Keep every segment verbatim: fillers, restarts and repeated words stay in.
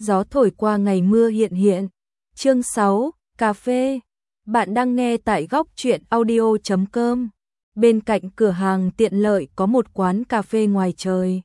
gió thổi qua ngày mưa hiện hiện. Chương sáu, cà phê. Bạn đang nghe tại góc truyện audio chấm com. Bên cạnh cửa hàng tiện lợi có một quán cà phê ngoài trời.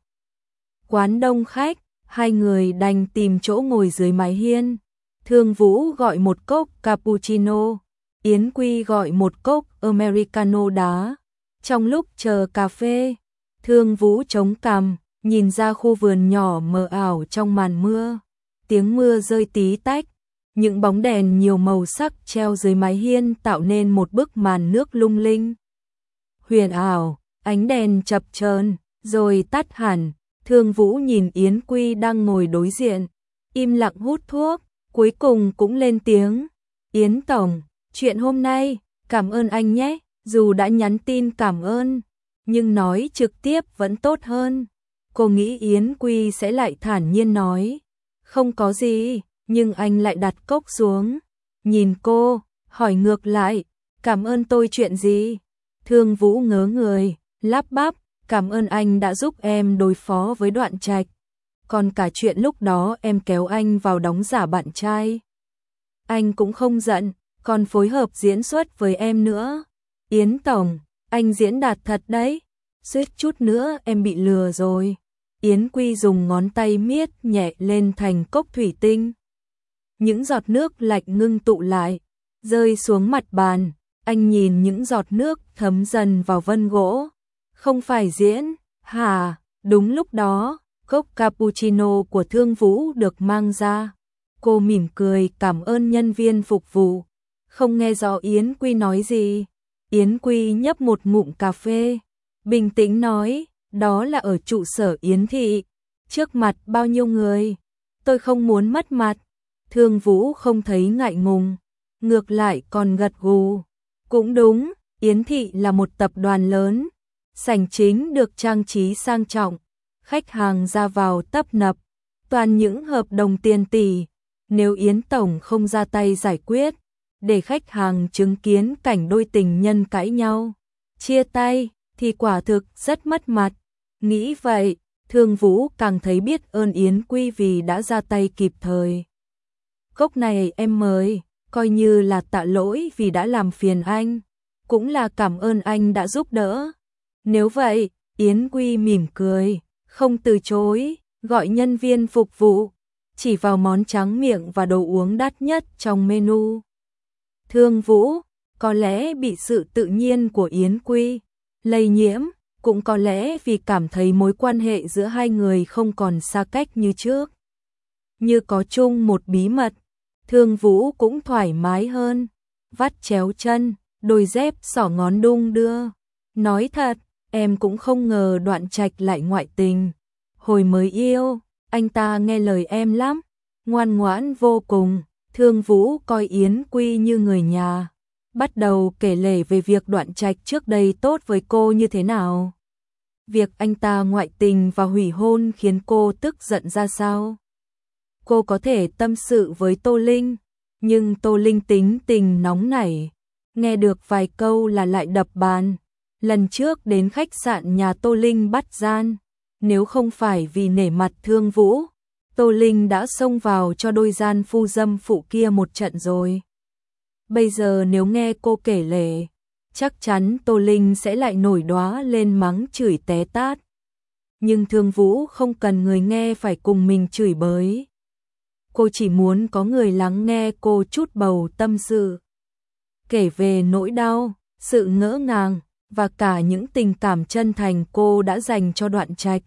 Quán đông khách, hai người đành tìm chỗ ngồi dưới mái hiên. Thương Vũ gọi một cốc cappuccino, Yến Quy gọi một cốc americano đá. Trong lúc chờ cà phê, Thương Vũ chống cằm, nhìn ra khu vườn nhỏ mờ ảo trong màn mưa. Tiếng mưa rơi tí tách, những bóng đèn nhiều màu sắc treo dưới mái hiên tạo nên một bức màn nước lung linh. Huyền ảo, ánh đèn chập chờn rồi tắt hẳn. Thương Vũ nhìn Yến Quy đang ngồi đối diện, im lặng hút thuốc, cuối cùng cũng lên tiếng. Yến Tổng, chuyện hôm nay, cảm ơn anh nhé, dù đã nhắn tin cảm ơn, nhưng nói trực tiếp vẫn tốt hơn. Cô nghĩ Yến Quy sẽ lại thản nhiên nói, không có gì, nhưng anh lại đặt cốc xuống. Nhìn cô, hỏi ngược lại, cảm ơn tôi chuyện gì? Thương Vũ ngớ người, lắp bắp, cảm ơn anh đã giúp em đối phó với Đoạn Trạch. Còn cả chuyện lúc đó em kéo anh vào đóng giả bạn trai. Anh cũng không giận, còn phối hợp diễn xuất với em nữa. Yến Tổng, anh diễn đạt thật đấy. Suýt chút nữa em bị lừa rồi. Yến Quy dùng ngón tay miết nhẹ lên thành cốc thủy tinh. Những giọt nước lạnh ngưng tụ lại, rơi xuống mặt bàn. Anh nhìn những giọt nước thấm dần vào vân gỗ. Không phải diễn, hả? Đúng lúc đó, cốc cappuccino của Thương Vũ được mang ra. Cô mỉm cười cảm ơn nhân viên phục vụ. Không nghe rõ Yến Quy nói gì. Yến Quy nhấp một ngụm cà phê, bình tĩnh nói, đó là ở trụ sở Yến thị, trước mặt bao nhiêu người. Tôi không muốn mất mặt. Thương Vũ không thấy ngại ngùng, ngược lại còn gật gù. Cũng đúng, Yến thị là một tập đoàn lớn. Sảnh chính được trang trí sang trọng, khách hàng ra vào tấp nập, toàn những hợp đồng tiền tỷ. Nếu Yến Tổng không ra tay giải quyết, để khách hàng chứng kiến cảnh đôi tình nhân cãi nhau, chia tay, thì quả thực rất mất mặt. Nghĩ vậy, Thương Vũ càng thấy biết ơn Yến Quy vì đã ra tay kịp thời. Cốc này em mời, coi như là tạ lỗi vì đã làm phiền anh, cũng là cảm ơn anh đã giúp đỡ. Nếu vậy, Yến Quy mỉm cười, không từ chối, gọi nhân viên phục vụ, chỉ vào món tráng miệng và đồ uống đắt nhất trong menu. Thương Vũ, có lẽ bị sự tự nhiên của Yến Quy lây nhiễm, cũng có lẽ vì cảm thấy mối quan hệ giữa hai người không còn xa cách như trước. Như có chung một bí mật, Thương Vũ cũng thoải mái hơn, vắt chéo chân, đôi dép xỏ ngón đung đưa. Nói thật, em cũng không ngờ Đoạn Trạch lại ngoại tình. Hồi mới yêu, anh ta nghe lời em lắm, ngoan ngoãn vô cùng. Thương Vũ coi Yến Quy như người nhà, bắt đầu kể lể về việc Đoạn Trạch trước đây tốt với cô như thế nào. Việc anh ta ngoại tình và hủy hôn khiến cô tức giận ra sao. Cô có thể tâm sự với Tô Linh, nhưng Tô Linh tính tình nóng nảy, nghe được vài câu là lại đập bàn. Lần trước đến khách sạn nhà Tô Linh bắt gian, nếu không phải vì nể mặt Thương Vũ, Tô Linh đã xông vào cho đôi gian phu dâm phụ kia một trận rồi. Bây giờ nếu nghe cô kể lể, chắc chắn Tô Linh sẽ lại nổi đoá lên mắng chửi té tát. Nhưng Thương Vũ không cần người nghe phải cùng mình chửi bới. Cô chỉ muốn có người lắng nghe cô chút bầu tâm sự, kể về nỗi đau, sự ngỡ ngàng và cả những tình cảm chân thành cô đã dành cho Đoạn Trạch.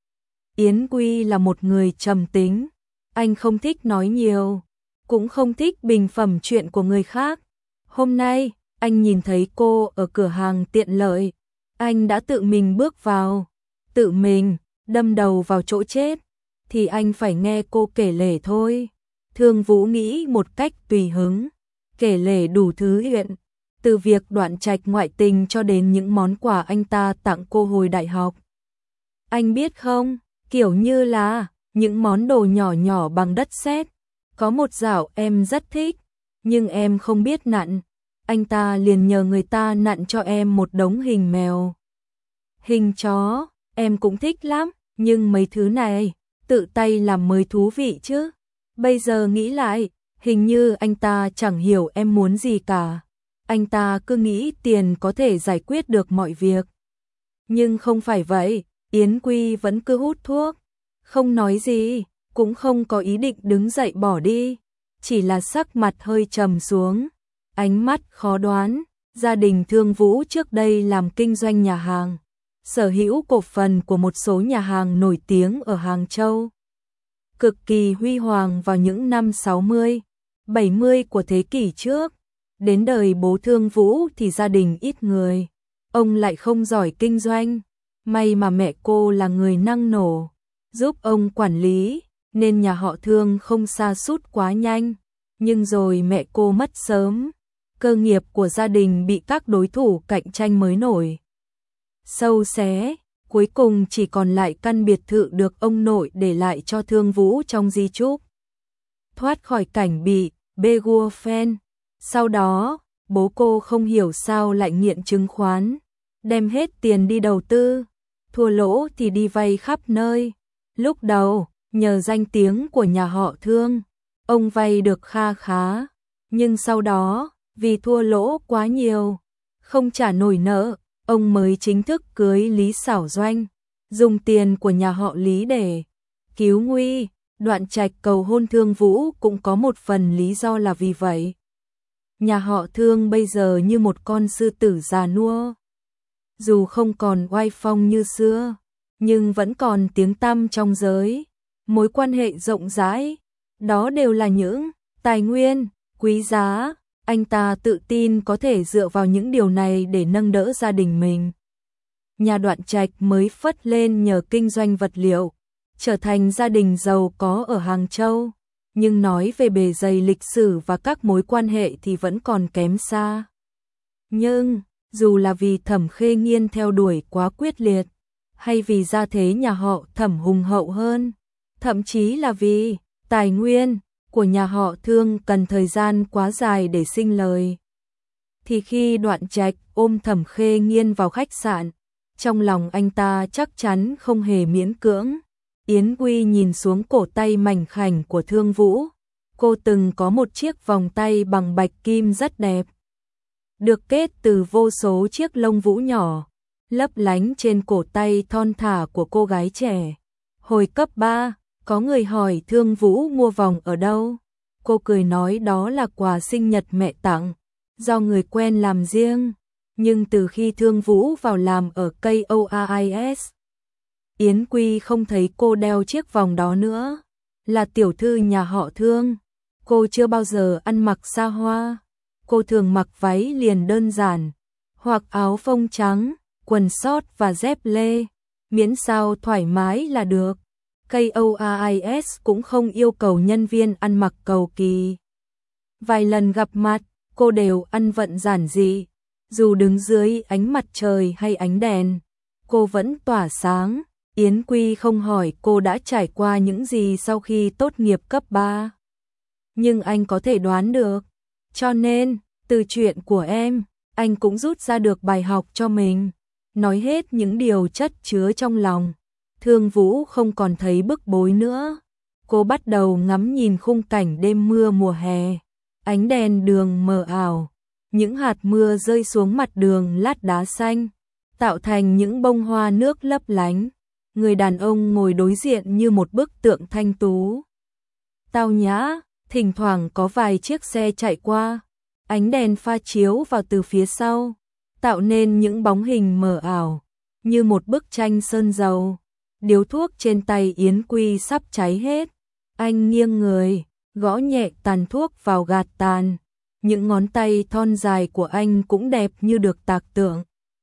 Yến Quy là một người trầm tính, anh không thích nói nhiều, cũng không thích bình phẩm chuyện của người khác. Hôm nay, anh nhìn thấy cô ở cửa hàng tiện lợi, anh đã tự mình bước vào, tự mình đâm đầu vào chỗ chết, thì anh phải nghe cô kể lể thôi. Thương Vũ nghĩ một cách tùy hứng, kể lể đủ thứ chuyện, từ việc Đoạn Trạch ngoại tình cho đến những món quà anh ta tặng cô hồi đại học. Anh biết không, kiểu như là những món đồ nhỏ nhỏ bằng đất sét. Có một dạo em rất thích, nhưng em không biết nặn. Anh ta liền nhờ người ta nặn cho em một đống hình mèo, hình chó, em cũng thích lắm, nhưng mấy thứ này, tự tay làm mới thú vị chứ. Bây giờ nghĩ lại, hình như anh ta chẳng hiểu em muốn gì cả. Anh ta cứ nghĩ tiền có thể giải quyết được mọi việc. Nhưng không phải vậy, Yến Quy vẫn cứ hút thuốc, không nói gì, cũng không có ý định đứng dậy bỏ đi, chỉ là sắc mặt hơi trầm xuống, ánh mắt khó đoán. Gia đình Thương Vũ trước đây làm kinh doanh nhà hàng, sở hữu cổ phần của một số nhà hàng nổi tiếng ở Hàng Châu. Cực kỳ huy hoàng vào những năm sáu mươi, bảy mươi của thế kỷ trước. Đến đời bố Thương Vũ thì gia đình ít người, ông lại không giỏi kinh doanh. May mà mẹ cô là người năng nổ, giúp ông quản lý, nên nhà họ Thương không sa sút quá nhanh. Nhưng rồi mẹ cô mất sớm, cơ nghiệp của gia đình bị các đối thủ cạnh tranh mới nổi sâu xé, cuối cùng chỉ còn lại căn biệt thự được ông nội để lại cho Thương Vũ trong di chúc. Thoát khỏi cảnh bị bê gua phen, sau đó, bố cô không hiểu sao lại nghiện chứng khoán, đem hết tiền đi đầu tư, thua lỗ thì đi vay khắp nơi. Lúc đầu, nhờ danh tiếng của nhà họ Thương, ông vay được kha khá, nhưng sau đó, vì thua lỗ quá nhiều, không trả nổi nợ, ông mới chính thức cưới Lý Xảo Doanh, dùng tiền của nhà họ Lý để cứu nguy. Đoạn Trạch cầu hôn Thương Vũ cũng có một phần lý do là vì vậy. Nhà họ Thương bây giờ như một con sư tử già nua. Dù không còn oai phong như xưa, nhưng vẫn còn tiếng tăm trong giới, mối quan hệ rộng rãi. Đó đều là những tài nguyên quý giá, anh ta tự tin có thể dựa vào những điều này để nâng đỡ gia đình mình. Nhà Đoạn Trạch mới phất lên nhờ kinh doanh vật liệu, trở thành gia đình giàu có ở Hàng Châu, nhưng nói về bề dày lịch sử và các mối quan hệ thì vẫn còn kém xa. Nhưng, dù là vì Thẩm Khê Nghiên theo đuổi quá quyết liệt, hay vì gia thế nhà họ Thẩm hùng hậu hơn, thậm chí là vì tài nguyên của nhà họ Thương cần thời gian quá dài để sinh lời, thì khi Đoạn Trạch ôm Thẩm Khê Nghiên vào khách sạn, trong lòng anh ta chắc chắn không hề miễn cưỡng. Yến Quy nhìn xuống cổ tay mảnh khảnh của Thương Vũ. Cô từng có một chiếc vòng tay bằng bạch kim rất đẹp, được kết từ vô số chiếc lông vũ nhỏ, lấp lánh trên cổ tay thon thả của cô gái trẻ. Hồi cấp ba, có người hỏi Thương Vũ mua vòng ở đâu. Cô cười nói đó là quà sinh nhật mẹ tặng, do người quen làm riêng. Nhưng từ khi Thương Vũ vào làm ở ca o a i ét, Yến Quy không thấy cô đeo chiếc vòng đó nữa. Là tiểu thư nhà họ Thương, cô chưa bao giờ ăn mặc xa hoa. Cô thường mặc váy liền đơn giản, hoặc áo phông trắng, quần sót và dép lê, miễn sao thoải mái là được. ca o a i ét cũng không yêu cầu nhân viên ăn mặc cầu kỳ. Vài lần gặp mặt, cô đều ăn vận giản dị, dù đứng dưới ánh mặt trời hay ánh đèn, cô vẫn tỏa sáng. Yến Quy không hỏi cô đã trải qua những gì sau khi tốt nghiệp cấp ba, nhưng anh có thể đoán được. Cho nên, từ chuyện của em, anh cũng rút ra được bài học cho mình. Nói hết những điều chất chứa trong lòng, Thương Vũ không còn thấy bức bối nữa. Cô bắt đầu ngắm nhìn khung cảnh đêm mưa mùa hè, ánh đèn đường mờ ảo, những hạt mưa rơi xuống mặt đường lát đá xanh, tạo thành những bông hoa nước lấp lánh. Người đàn ông ngồi đối diện như một bức tượng thanh tú, tao nhã, thỉnh thoảng có vài chiếc xe chạy qua, ánh đèn pha chiếu vào từ phía sau, tạo nên những bóng hình mờ ảo, như một bức tranh sơn dầu. Điếu thuốc trên tay Yến Quy sắp cháy hết, anh nghiêng người, gõ nhẹ tàn thuốc vào gạt tàn, những ngón tay thon dài của anh cũng đẹp như được tạc tượng.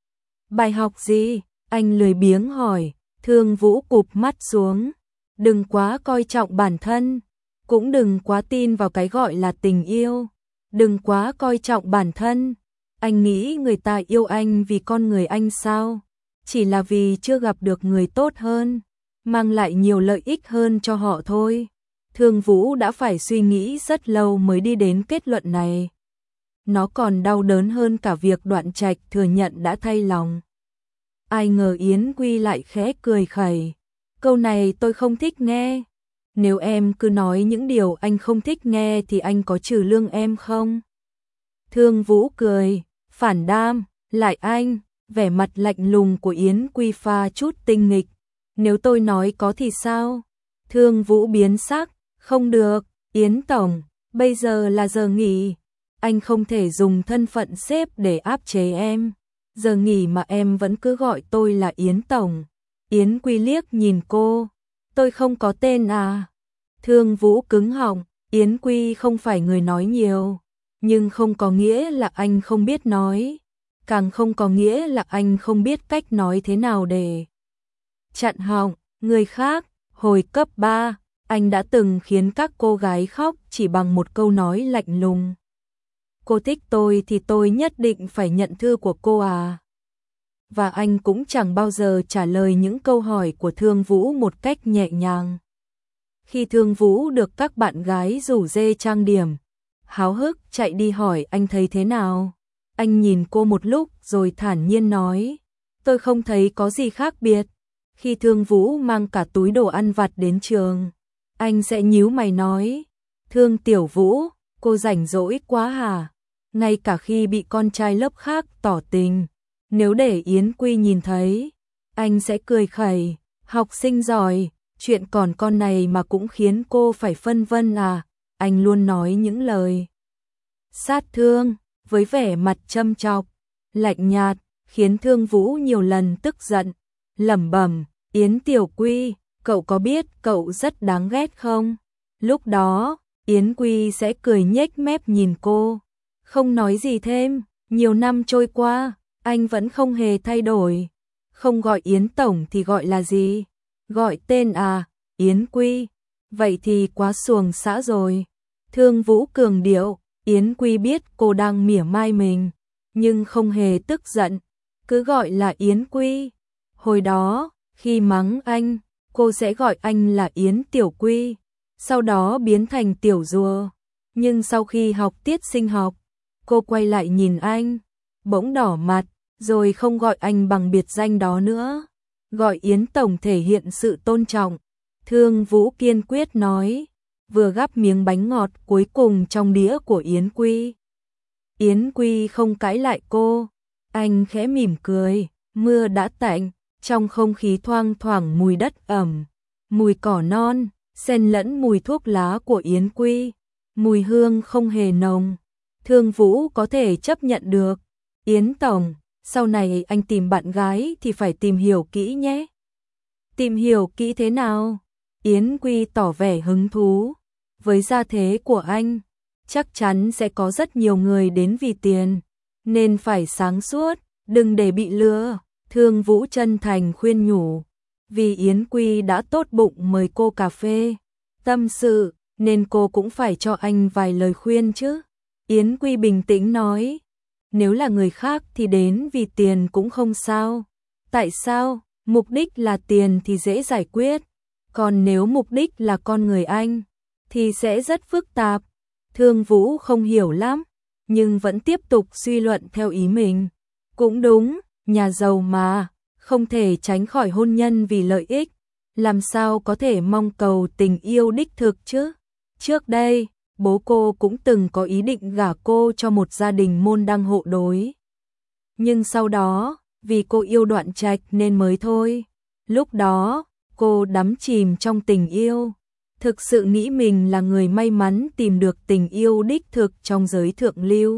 Bài học gì? Anh lười biếng hỏi. Thương Vũ cụp mắt xuống, đừng quá coi trọng bản thân, cũng đừng quá tin vào cái gọi là tình yêu, đừng quá coi trọng bản thân. Anh nghĩ người ta yêu anh vì con người anh sao? Chỉ là vì chưa gặp được người tốt hơn, mang lại nhiều lợi ích hơn cho họ thôi. Thương Vũ đã phải suy nghĩ rất lâu mới đi đến kết luận này. Nó còn đau đớn hơn cả việc Đoạn Trạch thừa nhận đã thay lòng. Ai ngờ Yến Quy lại khẽ cười khẩy. Câu này tôi không thích nghe. Nếu em cứ nói những điều anh không thích nghe thì anh có trừ lương em không? Thương Vũ cười, phản đam, lại anh, vẻ mặt lạnh lùng của Yến Quy pha chút tinh nghịch. Nếu tôi nói có thì sao? Thương Vũ biến sắc, không được, Yến Tổng, bây giờ là giờ nghỉ. Anh không thể dùng thân phận sếp để áp chế em. Giờ nghỉ mà em vẫn cứ gọi tôi là Yến Tổng. Yến Quy liếc nhìn cô, tôi không có tên à? Thương Vũ cứng họng, Yến Quy không phải người nói nhiều, nhưng không có nghĩa là anh không biết nói, càng không có nghĩa là anh không biết cách nói thế nào để chặn họng người khác. Hồi cấp ba, anh đã từng khiến các cô gái khóc chỉ bằng một câu nói lạnh lùng. Cô thích tôi thì tôi nhất định phải nhận thư của cô à? Và anh cũng chẳng bao giờ trả lời những câu hỏi của Thương Vũ một cách nhẹ nhàng. Khi Thương Vũ được các bạn gái rủ dê trang điểm, háo hức chạy đi hỏi anh thấy thế nào. Anh nhìn cô một lúc rồi thản nhiên nói, tôi không thấy có gì khác biệt. Khi Thương Vũ mang cả túi đồ ăn vặt đến trường, anh sẽ nhíu mày nói, Thương Tiểu Vũ, cô rảnh rỗi quá hả? Ngay cả khi bị con trai lớp khác tỏ tình, nếu để Yến Quy nhìn thấy, anh sẽ cười khẩy, học sinh giỏi, chuyện còn con này mà cũng khiến cô phải phân vân à? Anh luôn nói những lời sát thương, với vẻ mặt châm chọc, lạnh nhạt, khiến Thương Vũ nhiều lần tức giận, lẩm bẩm, Yến Tiểu Quy, cậu có biết cậu rất đáng ghét không? Lúc đó, Yến Quy sẽ cười nhếch mép nhìn cô, không nói gì thêm. Nhiều năm trôi qua, anh vẫn không hề thay đổi. Không gọi Yến Tổng thì gọi là gì? Gọi tên à? Yến Quy. Vậy thì quá xuồng xã rồi. Thương Vũ cường điệu, Yến Quy biết cô đang mỉa mai mình, nhưng không hề tức giận, cứ gọi là Yến Quy. Hồi đó, khi mắng anh, cô sẽ gọi anh là Yến Tiểu Quy, sau đó biến thành Tiểu Rùa. Nhưng sau khi học tiết sinh học, cô quay lại nhìn anh, bỗng đỏ mặt, rồi không gọi anh bằng biệt danh đó nữa. Gọi Yến Tổng thể hiện sự tôn trọng. Thương Vũ kiên quyết nói, vừa gắp miếng bánh ngọt cuối cùng trong đĩa của Yến Quy. Yến Quy không cãi lại cô, anh khẽ mỉm cười, mưa đã tạnh, trong không khí thoang thoảng mùi đất ẩm, mùi cỏ non, xen lẫn mùi thuốc lá của Yến Quy, mùi hương không hề nồng. Thương Vũ có thể chấp nhận được. Yến Tổng, sau này anh tìm bạn gái thì phải tìm hiểu kỹ nhé. Tìm hiểu kỹ thế nào? Yến Quy tỏ vẻ hứng thú. Với gia thế của anh, chắc chắn sẽ có rất nhiều người đến vì tiền, nên phải sáng suốt, đừng để bị lừa. Thương Vũ chân thành khuyên nhủ, vì Yến Quy đã tốt bụng mời cô cà phê, tâm sự, nên cô cũng phải cho anh vài lời khuyên chứ. Yến Quy bình tĩnh nói, nếu là người khác thì đến vì tiền cũng không sao. Tại sao? Mục đích là tiền thì dễ giải quyết, còn nếu mục đích là con người anh, thì sẽ rất phức tạp. Thương Vũ không hiểu lắm, nhưng vẫn tiếp tục suy luận theo ý mình. Cũng đúng, nhà giàu mà, không thể tránh khỏi hôn nhân vì lợi ích, làm sao có thể mong cầu tình yêu đích thực chứ. Trước đây, bố cô cũng từng có ý định gả cô cho một gia đình môn đăng hộ đối. Nhưng sau đó, vì cô yêu Đoạn Trạch nên mới thôi. Lúc đó, cô đắm chìm trong tình yêu, thực sự nghĩ mình là người may mắn tìm được tình yêu đích thực trong giới thượng lưu.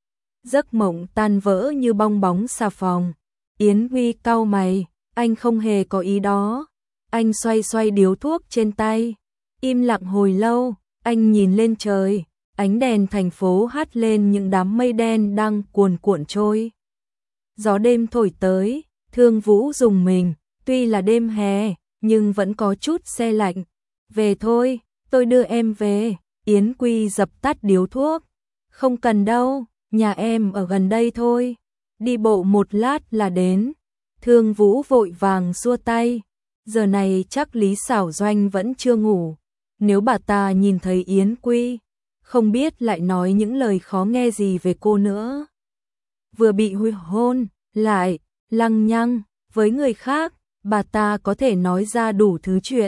Giấc mộng tan vỡ như bong bóng xà phòng. Yến Huy cau mày, anh không hề có ý đó. Anh xoay xoay điếu thuốc trên tay, im lặng hồi lâu, anh nhìn lên trời, ánh đèn thành phố hắt lên những đám mây đen đang cuồn cuộn trôi. Gió đêm thổi tới, Thương Vũ rùng mình, tuy là đêm hè, nhưng vẫn có chút se lạnh. Về thôi, tôi đưa em về. Yến Quy dập tắt điếu thuốc. Không cần đâu, nhà em ở gần đây thôi. Đi bộ một lát là đến. Thương Vũ vội vàng xua tay. Giờ này chắc Lý Xảo Doanh vẫn chưa ngủ. Nếu bà ta nhìn thấy Yến Quy, không biết lại nói những lời khó nghe gì về cô nữa. Vừa bị huy hôn, lại lăng nhăng với người khác, bà ta có thể nói ra đủ thứ chuyện.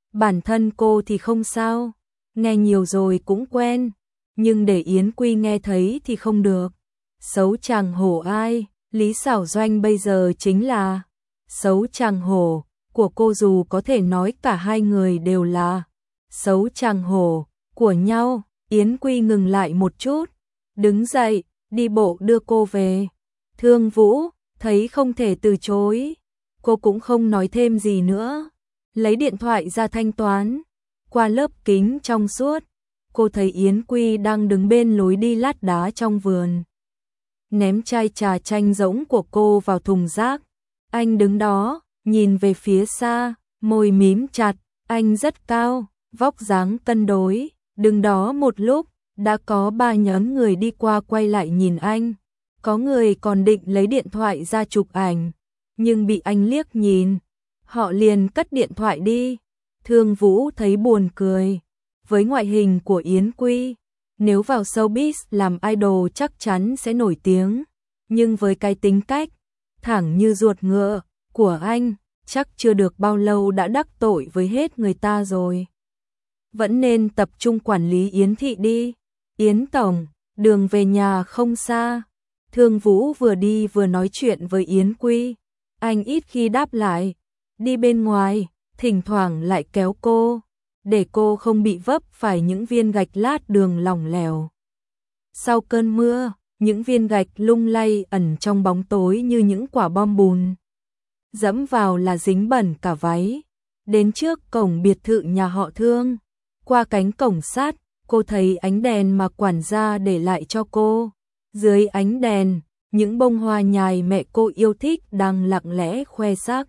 Bản thân cô thì không sao, nghe nhiều rồi cũng quen, nhưng để Yến Quy nghe thấy thì không được. Xấu chàng hổ ai, Lý Xảo Doanh bây giờ chính là xấu chàng hổ của cô, dù có thể nói cả hai người đều là xấu chàng hổ của nhau. Yến Quy ngừng lại một chút, đứng dậy, đi bộ đưa cô về. Thương Vũ thấy không thể từ chối, cô cũng không nói thêm gì nữa, lấy điện thoại ra thanh toán. Qua lớp kính trong suốt, cô thấy Yến Quy đang đứng bên lối đi lát đá trong vườn, ném chai trà chanh rỗng của cô vào thùng rác. Anh đứng đó, nhìn về phía xa, môi mím chặt, anh rất cao, vóc dáng cân đối, đứng đó một lúc, đã có ba nhóm người đi qua quay lại nhìn anh. Có người còn định lấy điện thoại ra chụp ảnh, nhưng bị anh liếc nhìn, họ liền cất điện thoại đi. Thương Vũ thấy buồn cười, với ngoại hình của Yến Quy, nếu vào showbiz làm idol chắc chắn sẽ nổi tiếng, nhưng với cái tính cách thẳng như ruột ngựa của anh, chắc chưa được bao lâu đã đắc tội với hết người ta rồi. Vẫn nên tập trung quản lý Yến thị đi. Yến tổng, đường về nhà không xa. Thương Vũ vừa đi vừa nói chuyện với Yến Quy. Anh ít khi đáp lại, đi bên ngoài, thỉnh thoảng lại kéo cô, để cô không bị vấp phải những viên gạch lát đường lỏng lẻo. Sau cơn mưa, những viên gạch lung lay ẩn trong bóng tối như những quả bom bùn. Dẫm vào là dính bẩn cả váy. Đến trước cổng biệt thự nhà họ Thương, qua cánh cổng sắt, cô thấy ánh đèn mà quản gia để lại cho cô. Dưới ánh đèn, những bông hoa nhài mẹ cô yêu thích đang lặng lẽ khoe sắc.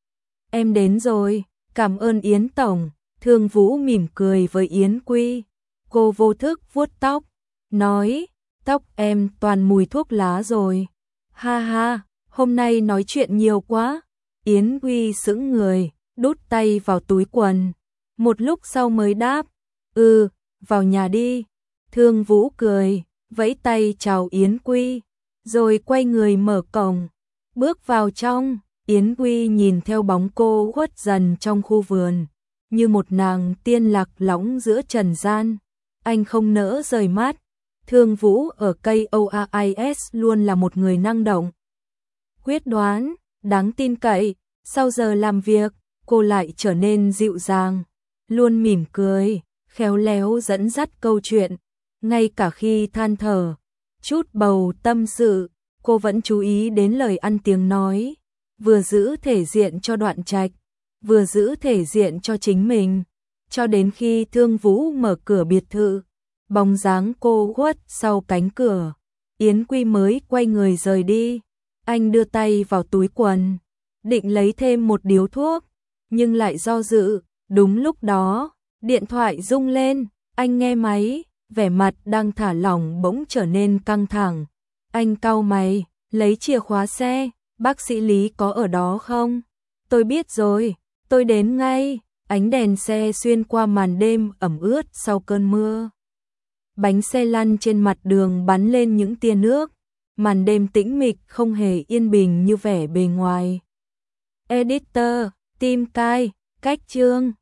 Em đến rồi, cảm ơn Yến tổng. Thương Vũ mỉm cười với Yến Quy. Cô vô thức vuốt tóc, nói, tóc em toàn mùi thuốc lá rồi. Ha ha, hôm nay nói chuyện nhiều quá. Yến Quy sững người, đút tay vào túi quần. Một lúc sau mới đáp, ừ, vào nhà đi. Thương Vũ cười, vẫy tay chào Yến Quy, rồi quay người mở cổng, bước vào trong. Yến Quy nhìn theo bóng cô khuất dần trong khu vườn, như một nàng tiên lạc lõng giữa trần gian. Anh không nỡ rời mắt. Thương Vũ ở ca o a i ét luôn là một người năng động, quyết đoán, đáng tin cậy. Sau giờ làm việc, cô lại trở nên dịu dàng, luôn mỉm cười, khéo léo dẫn dắt câu chuyện. Ngay cả khi than thở, chút bầu tâm sự, cô vẫn chú ý đến lời ăn tiếng nói, vừa giữ thể diện cho Đoạn Trạch, vừa giữ thể diện cho chính mình. Cho đến khi Thương Vũ mở cửa biệt thự, bóng dáng cô khuất sau cánh cửa, Yến Quy mới quay người rời đi. Anh đưa tay vào túi quần, định lấy thêm một điếu thuốc, nhưng lại do dự. Đúng lúc đó, điện thoại rung lên, anh nghe máy, vẻ mặt đang thả lỏng bỗng trở nên căng thẳng. Anh cau mày, lấy chìa khóa xe, bác sĩ Lý có ở đó không? Tôi biết rồi, tôi đến ngay. Ánh đèn xe xuyên qua màn đêm ẩm ướt sau cơn mưa. Bánh xe lăn trên mặt đường bắn lên những tia nước. Màn đêm tĩnh mịch không hề yên bình như vẻ bề ngoài. Editor, Tim Cai, Cách Chương.